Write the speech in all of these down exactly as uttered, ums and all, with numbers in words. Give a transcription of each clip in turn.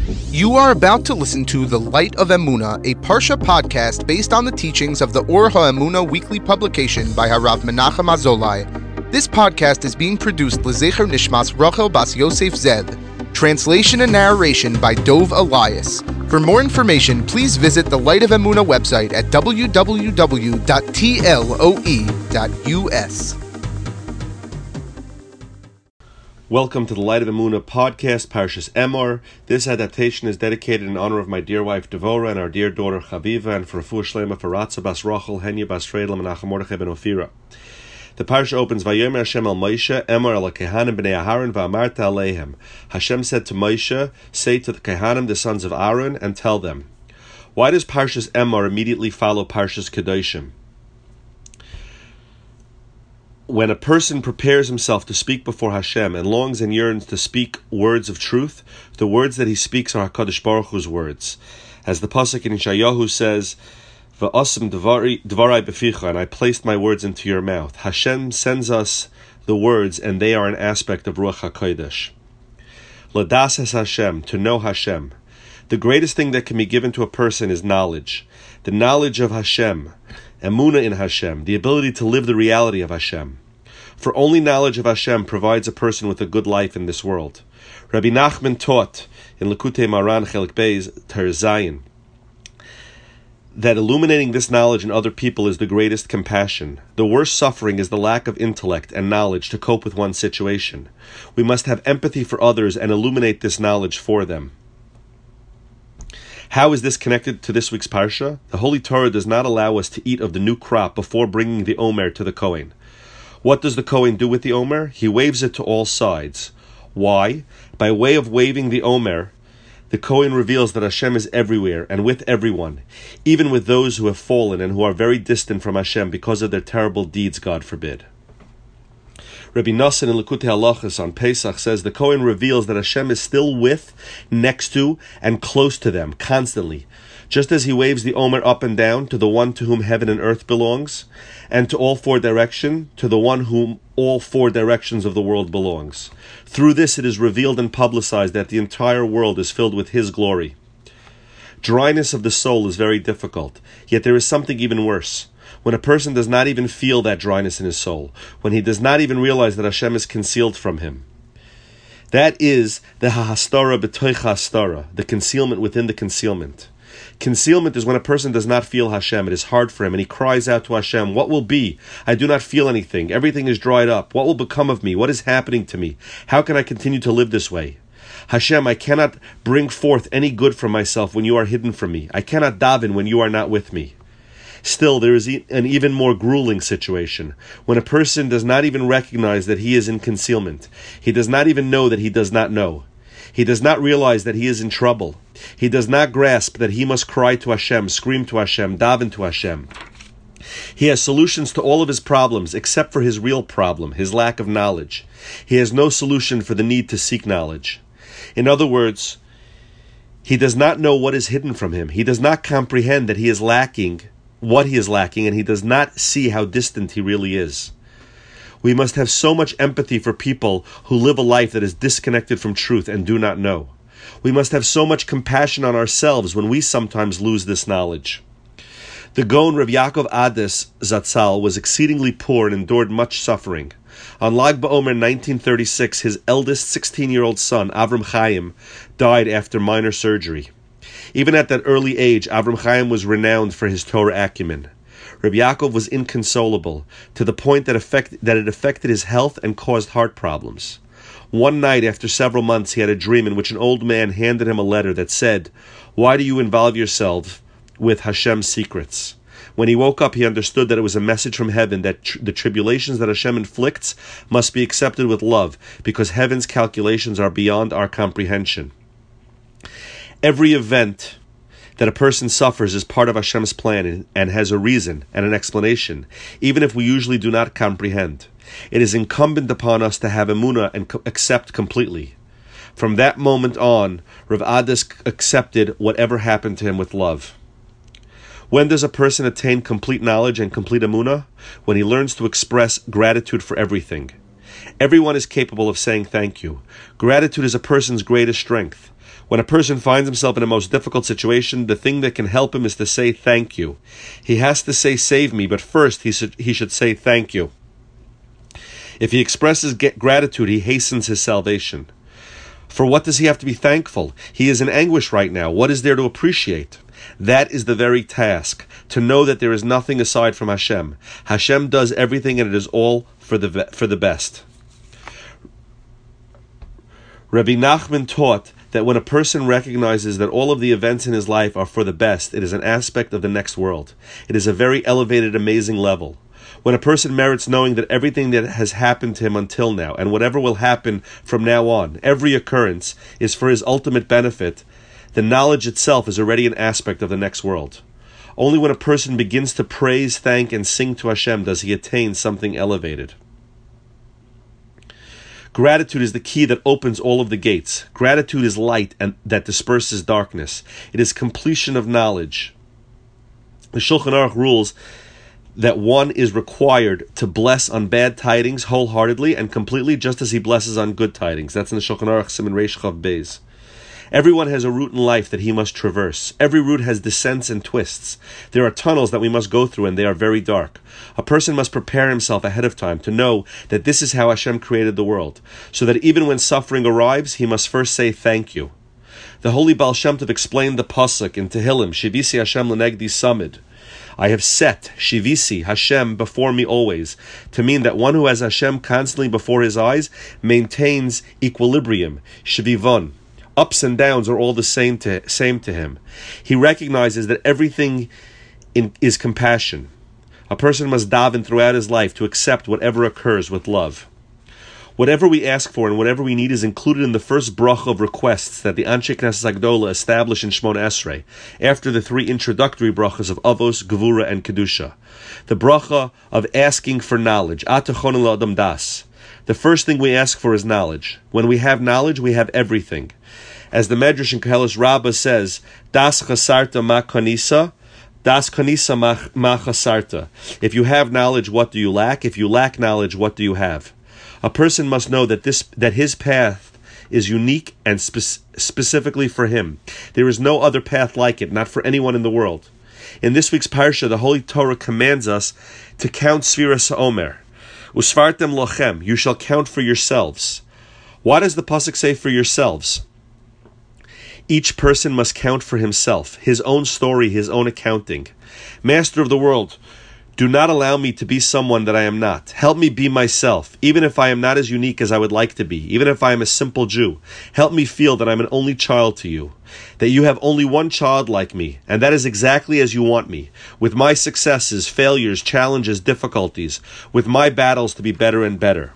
You are about to listen to The Light of Emunah, a Parsha podcast based on the teachings of the Or HaEmunah weekly publication by Harav Menachem Azolai. This podcast is being produced L'Zecher Nishmas Rachel Bas Yosef Zed. Translation and narration by Dov Elias. For more information, please visit the Light of Emunah website at w w w dot t l o e dot u s. Welcome to the Light of Emunah podcast, Parshas Emor. This adaptation is dedicated in honor of my dear wife Devora and our dear daughter Chaviva, and for Refuah Shlema for Ratza Bas Rachel, Henya Bas Fredel, Menachem Mordechai ben Ophira. The parsha opens, Vayomer Hashem al Moshe, Emor el Kehanim b'nei Aharon, va'amarta aleihem. Hashem said to Moshe, say to the Kehanim, the sons of Aaron, and tell them. Why does Parshas Emor immediately follow Parshas Kedoshim? When a person prepares himself to speak before Hashem and longs and yearns to speak words of truth, the words that he speaks are HaKadosh Baruch Hu's words. As the pasuk in Yeshayahu says, V'asim dvarai beficha, and I placed my words into your mouth. Hashem sends us the words, and they are an aspect of Ruach HaKodesh. Ladas es Hashem, to know Hashem. The greatest thing that can be given to a person is knowledge. The knowledge of Hashem, emunah in Hashem, the ability to live the reality of Hashem. For only knowledge of Hashem provides a person with a good life in this world. Rabbi Nachman taught in Likutei Maran Chelik Beis Ter Zayin that illuminating this knowledge in other people is the greatest compassion. The worst suffering is the lack of intellect and knowledge to cope with one's situation. We must have empathy for others and illuminate this knowledge for them. How is this connected to this week's Parsha? The Holy Torah does not allow us to eat of the new crop before bringing the Omer to the Kohen. What does the Kohen do with the Omer? He waves it to all sides. Why? By way of waving the Omer, the Kohen reveals that Hashem is everywhere and with everyone, even with those who have fallen and who are very distant from Hashem because of their terrible deeds, God forbid. Rabbi Nassan in Likutei Halachos on Pesach says the Kohen reveals that Hashem is still with, next to, and close to them, constantly. Just as he waves the Omer up and down to the one to whom heaven and earth belongs, and to all four directions, to the one whom all four directions of the world belongs. Through this it is revealed and publicized that the entire world is filled with His glory. Dryness of the soul is very difficult, yet there is something even worse. When a person does not even feel that dryness in his soul, when he does not even realize that Hashem is concealed from him. That is the hahastara b'toich hastara, the concealment within the concealment. Concealment is when a person does not feel Hashem. It is hard for him, and he cries out to Hashem, what will be? I do not feel anything. Everything is dried up. What will become of me? What is happening to me? How can I continue to live this way? Hashem, I cannot bring forth any good from myself when you are hidden from me. I cannot daven when you are not with me. Still, there is an even more grueling situation, when a person does not even recognize that he is in concealment. He does not even know that he does not know. He does not realize that he is in trouble. He does not grasp that he must cry to Hashem, scream to Hashem, daven to Hashem. He has solutions to all of his problems except for his real problem, his lack of knowledge. He has no solution for the need to seek knowledge. In other words, he does not know what is hidden from him. He does not comprehend that he is lacking what he is lacking, and he does not see how distant he really is. We must have so much empathy for people who live a life that is disconnected from truth and do not know. We must have so much compassion on ourselves when we sometimes lose this knowledge. The Gaon Rav Yaakov Ades Zatzal was exceedingly poor and endured much suffering. On Lag BaOmer nineteen thirty-six, his eldest sixteen-year-old son, Avram Chaim, died after minor surgery. Even at that early age, Avram Chaim was renowned for his Torah acumen. Rabbi Yaakov was inconsolable, to the point that, affect, that it affected his health and caused heart problems. One night, after several months, he had a dream in which an old man handed him a letter that said, "Why do you involve yourself with Hashem's secrets?" When he woke up, he understood that it was a message from heaven that tr- the tribulations that Hashem inflicts must be accepted with love, because heaven's calculations are beyond our comprehension. Every event that a person suffers is part of Hashem's plan and has a reason and an explanation, even if we usually do not comprehend. It is incumbent upon us to have emunah and co- accept completely. From that moment on, Rav Ades accepted whatever happened to him with love. When does a person attain complete knowledge and complete emunah? When he learns to express gratitude for everything. Everyone is capable of saying thank you. Gratitude is a person's greatest strength. When a person finds himself in a most difficult situation, the thing that can help him is to say thank you. He has to say save me, but first he should, he should say thank you. If he expresses gratitude, he hastens his salvation. For what does he have to be thankful? He is in anguish right now. What is there to appreciate? That is the very task, to know that there is nothing aside from Hashem. Hashem does everything and it is all for the for the best. Rabbi Nachman taught that when a person recognizes that all of the events in his life are for the best, it is an aspect of the next world. It is a very elevated, amazing level. When a person merits knowing that everything that has happened to him until now, and whatever will happen from now on, every occurrence is for his ultimate benefit, the knowledge itself is already an aspect of the next world. Only when a person begins to praise, thank, and sing to Hashem does he attain something elevated. Gratitude is the key that opens all of the gates. Gratitude is light and that disperses darkness. It is completion of knowledge. The Shulchan Aruch rules that one is required to bless on bad tidings wholeheartedly and completely, just as he blesses on good tidings. That's in the Shulchan Aruch Siman Reish Chav Beis. Everyone has a route in life that he must traverse. Every route has descents and twists. There are tunnels that we must go through, and they are very dark. A person must prepare himself ahead of time to know that this is how Hashem created the world, so that even when suffering arrives, he must first say thank you. The holy Baal Shem Tov explained the pasuk in Tehillim, Shivisi Hashem lenegdi samid. I have set Shivisi Hashem before me always, to mean that one who has Hashem constantly before his eyes maintains equilibrium, Shivivon. Ups and downs are all the same to, same to him. He recognizes that everything in, is compassion. A person must daven throughout his life to accept whatever occurs with love. Whatever we ask for and whatever we need is included in the first bracha of requests that the Anshe Knesset Agdola established in Shmona Esrei, after the three introductory brachas of Avos, Gevura, and Kedusha. The bracha of asking for knowledge, Atachon L'Adam Das. The first thing we ask for is knowledge. When we have knowledge, we have everything. As the Medrash in Koheles Rabbah says, Das chasarta ma kanisa, das kanisa ma chasarta. If you have knowledge, what do you lack? If you lack knowledge, what do you have? A person must know that this that his path is unique and spe- specifically for him. There is no other path like it, not for anyone in the world. In this week's parsha, the Holy Torah commands us to count Sfiras HaOmer. Usfartem lochem, you shall count for yourselves. Why does the pasuk say for yourselves? Each person must count for himself, his own story, his own accounting. Master of the world, do not allow me to be someone that I am not. Help me be myself, even if I am not as unique as I would like to be, even if I am a simple Jew. Help me feel that I'm an only child to you, that you have only one child like me, and that is exactly as you want me, with my successes, failures, challenges, difficulties, with my battles to be better and better.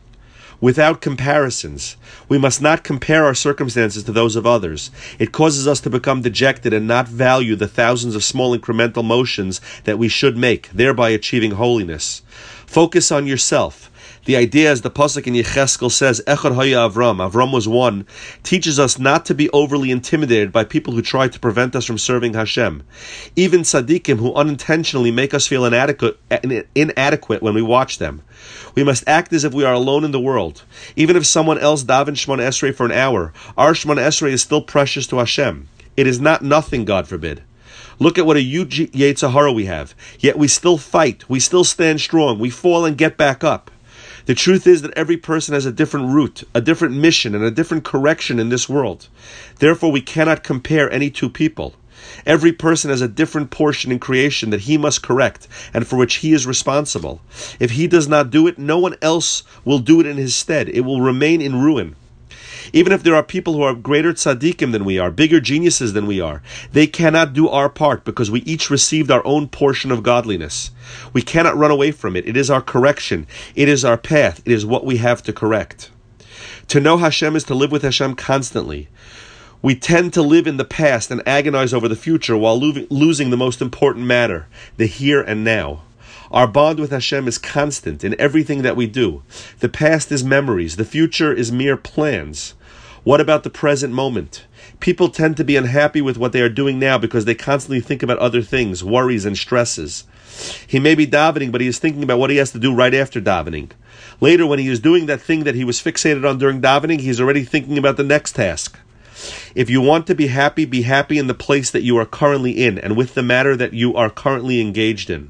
Without comparisons. We must not compare our circumstances to those of others. It causes us to become dejected and not value the thousands of small incremental motions that we should make, thereby achieving holiness. Focus on yourself. The idea, as the pasuk in Yecheskel says, Echad Haya Avram, Avram was one, teaches us not to be overly intimidated by people who try to prevent us from serving Hashem. Even tzaddikim who unintentionally make us feel inadequate, inadequate when we watch them. We must act as if we are alone in the world. Even if someone else daven Shmona Esrei for an hour, our Shmona Esrei is still precious to Hashem. It is not nothing, God forbid. Look at what a huge Yetzer Hara we have. Yet we still fight. We still stand strong. We fall and get back up. The truth is that every person has a different route, a different mission, and a different correction in this world. Therefore, we cannot compare any two people. Every person has a different portion in creation that he must correct and for which he is responsible. If he does not do it, no one else will do it in his stead. It will remain in ruin. Even if there are people who are greater tzaddikim than we are, bigger geniuses than we are, they cannot do our part because we each received our own portion of godliness. We cannot run away from it. It is our correction. It is our path. It is what we have to correct. To know Hashem is to live with Hashem constantly. We tend to live in the past and agonize over the future while lo- losing the most important matter, the here and now. Our bond with Hashem is constant in everything that we do. The past is memories. The future is mere plans. What about the present moment? People tend to be unhappy with what they are doing now because they constantly think about other things, worries and stresses. He may be davening, but he is thinking about what he has to do right after davening. Later, when he is doing that thing that he was fixated on during davening, he is already thinking about the next task. If you want to be happy, be happy in the place that you are currently in and with the matter that you are currently engaged in.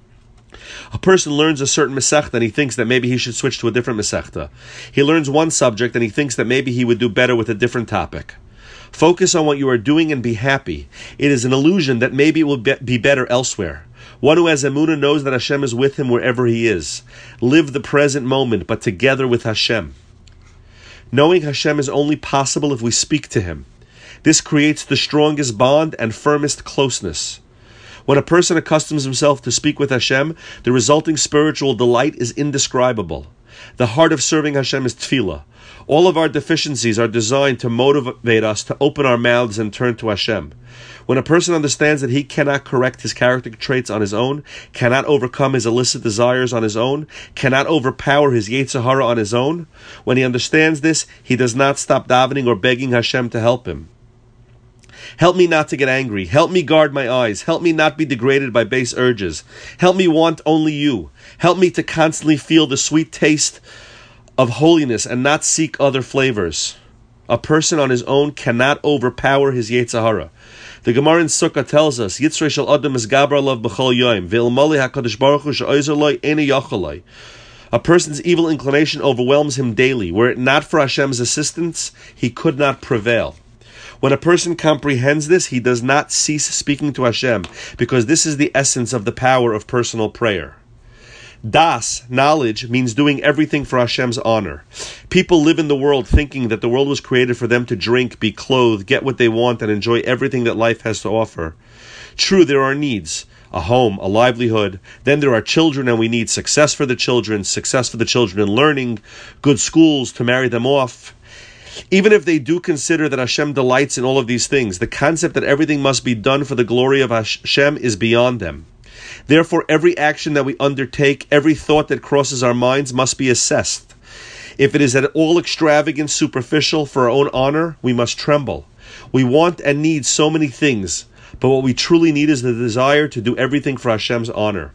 A person learns a certain Masechta and he thinks that maybe he should switch to a different Masechta. He learns one subject and he thinks that maybe he would do better with a different topic. Focus on what you are doing and be happy. It is an illusion that maybe it will be better elsewhere. One who has Emunah knows that Hashem is with him wherever he is. Live the present moment, but together with Hashem. Knowing Hashem is only possible if we speak to him. This creates the strongest bond and firmest closeness. When a person accustoms himself to speak with Hashem, the resulting spiritual delight is indescribable. The heart of serving Hashem is tefillah. All of our deficiencies are designed to motivate us to open our mouths and turn to Hashem. When a person understands that he cannot correct his character traits on his own, cannot overcome his illicit desires on his own, cannot overpower his Yetzer Hara on his own, when he understands this, he does not stop davening or begging Hashem to help him. Help me not to get angry. Help me guard my eyes. Help me not be degraded by base urges. Help me want only you. Help me to constantly feel the sweet taste of holiness and not seek other flavors. A person on his own cannot overpower his Yetzer Hara. The Gemara in Sukkah tells us, Yitzrei shel Adam is gabar alav b'chol yoyim, ve'ilmali hakadosh baruch hu she'ozer lo eni yachalai. A person's evil inclination overwhelms him daily. Were it not for Hashem's assistance, he could not prevail. When a person comprehends this, he does not cease speaking to Hashem, because this is the essence of the power of personal prayer. Das, knowledge, means doing everything for Hashem's honor. People live in the world thinking that the world was created for them to drink, be clothed, get what they want, and enjoy everything that life has to offer. True, there are needs. A home, a livelihood. Then there are children, and we need success for the children, success for the children in learning, good schools to marry them off. Even if they do consider that Hashem delights in all of these things, the concept that everything must be done for the glory of Hashem is beyond them. Therefore, every action that we undertake, every thought that crosses our minds must be assessed. If it is at all extravagant, superficial, for our own honor, we must tremble. We want and need so many things, but what we truly need is the desire to do everything for Hashem's honor.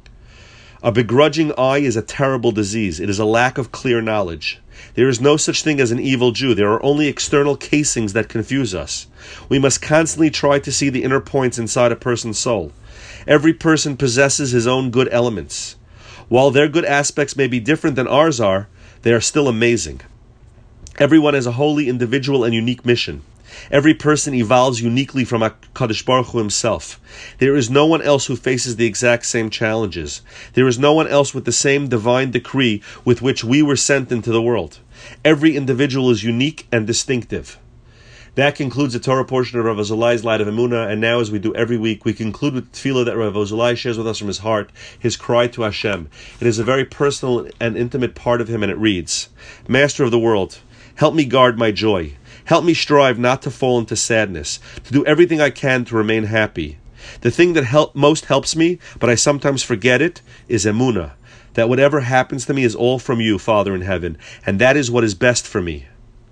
A begrudging eye is a terrible disease. It is a lack of clear knowledge. There is no such thing as an evil Jew. There are only external casings that confuse us. We must constantly try to see the inner points inside a person's soul. Every person possesses his own good elements. While their good aspects may be different than ours are, they are still amazing. Everyone has a holy, individual, and unique mission. Every person evolves uniquely from HaKadosh Baruch Hu himself. There is no one else who faces the exact same challenges. There is no one else with the same divine decree with which we were sent into the world. Every individual is unique and distinctive. That concludes the Torah portion of Rav Azulai's Light of Emunah, and now, as we do every week, we conclude with tefillah that Rav Azulai shares with us from his heart, his cry to Hashem. It is a very personal and intimate part of him, and it reads, Master of the world, help me guard my joy. Help me strive not to fall into sadness, to do everything I can to remain happy. The thing that help, most helps me, but I sometimes forget it, is Emunah, that whatever happens to me is all from you, Father in heaven, and that is what is best for me.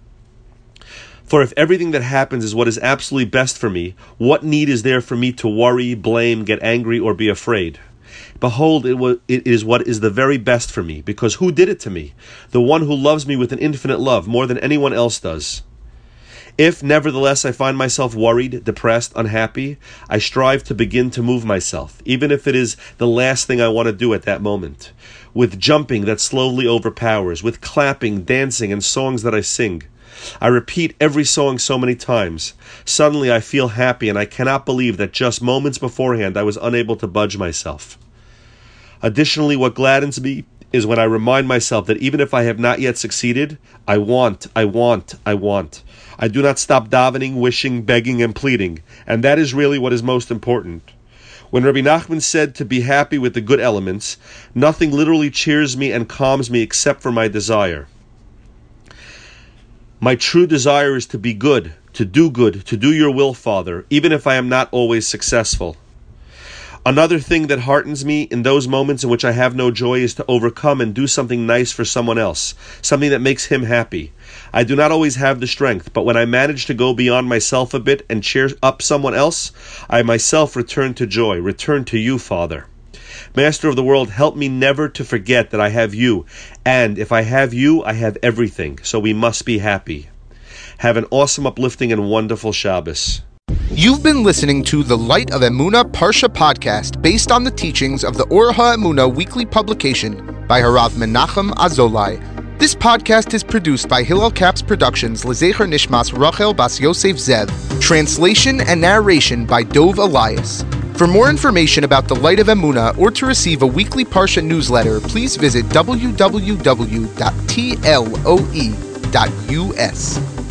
For if everything that happens is what is absolutely best for me, what need is there for me to worry, blame, get angry, or be afraid? Behold, it, was, it is what is the very best for me, because who did it to me? The one who loves me with an infinite love, more than anyone else does. If, nevertheless, I find myself worried, depressed, unhappy, I strive to begin to move myself, even if it is the last thing I want to do at that moment, with jumping that slowly overpowers, with clapping, dancing, and songs that I sing. I repeat every song so many times. Suddenly I feel happy, and I cannot believe that just moments beforehand I was unable to budge myself. Additionally, what gladdens me is when I remind myself that even if I have not yet succeeded, I want, I want, I want. I do not stop davening, wishing, begging, and pleading, and that is really what is most important. When Rabbi Nachman said to be happy with the good elements, nothing literally cheers me and calms me except for my desire. My true desire is to be good, to do good, to do your will, Father, even if I am not always successful. Another thing that heartens me in those moments in which I have no joy is to overcome and do something nice for someone else, something that makes him happy. I do not always have the strength, but when I manage to go beyond myself a bit and cheer up someone else, I myself return to joy, return to you, Father. Master of the world, help me never to forget that I have you, and if I have you, I have everything, so we must be happy. Have an awesome, uplifting, and wonderful Shabbos. You've been listening to the Light of Emunah Parsha podcast based on the teachings of the Or HaEmunah weekly publication by Harav Menachem Azolai. This podcast is produced by Hillel Caps Productions, Lezecher Nishmas Rachel Bas Yosef Zev. Translation and narration by Dov Elias. For more information about the Light of Emunah or to receive a weekly Parsha newsletter, please visit w w w dot t l o e dot u s.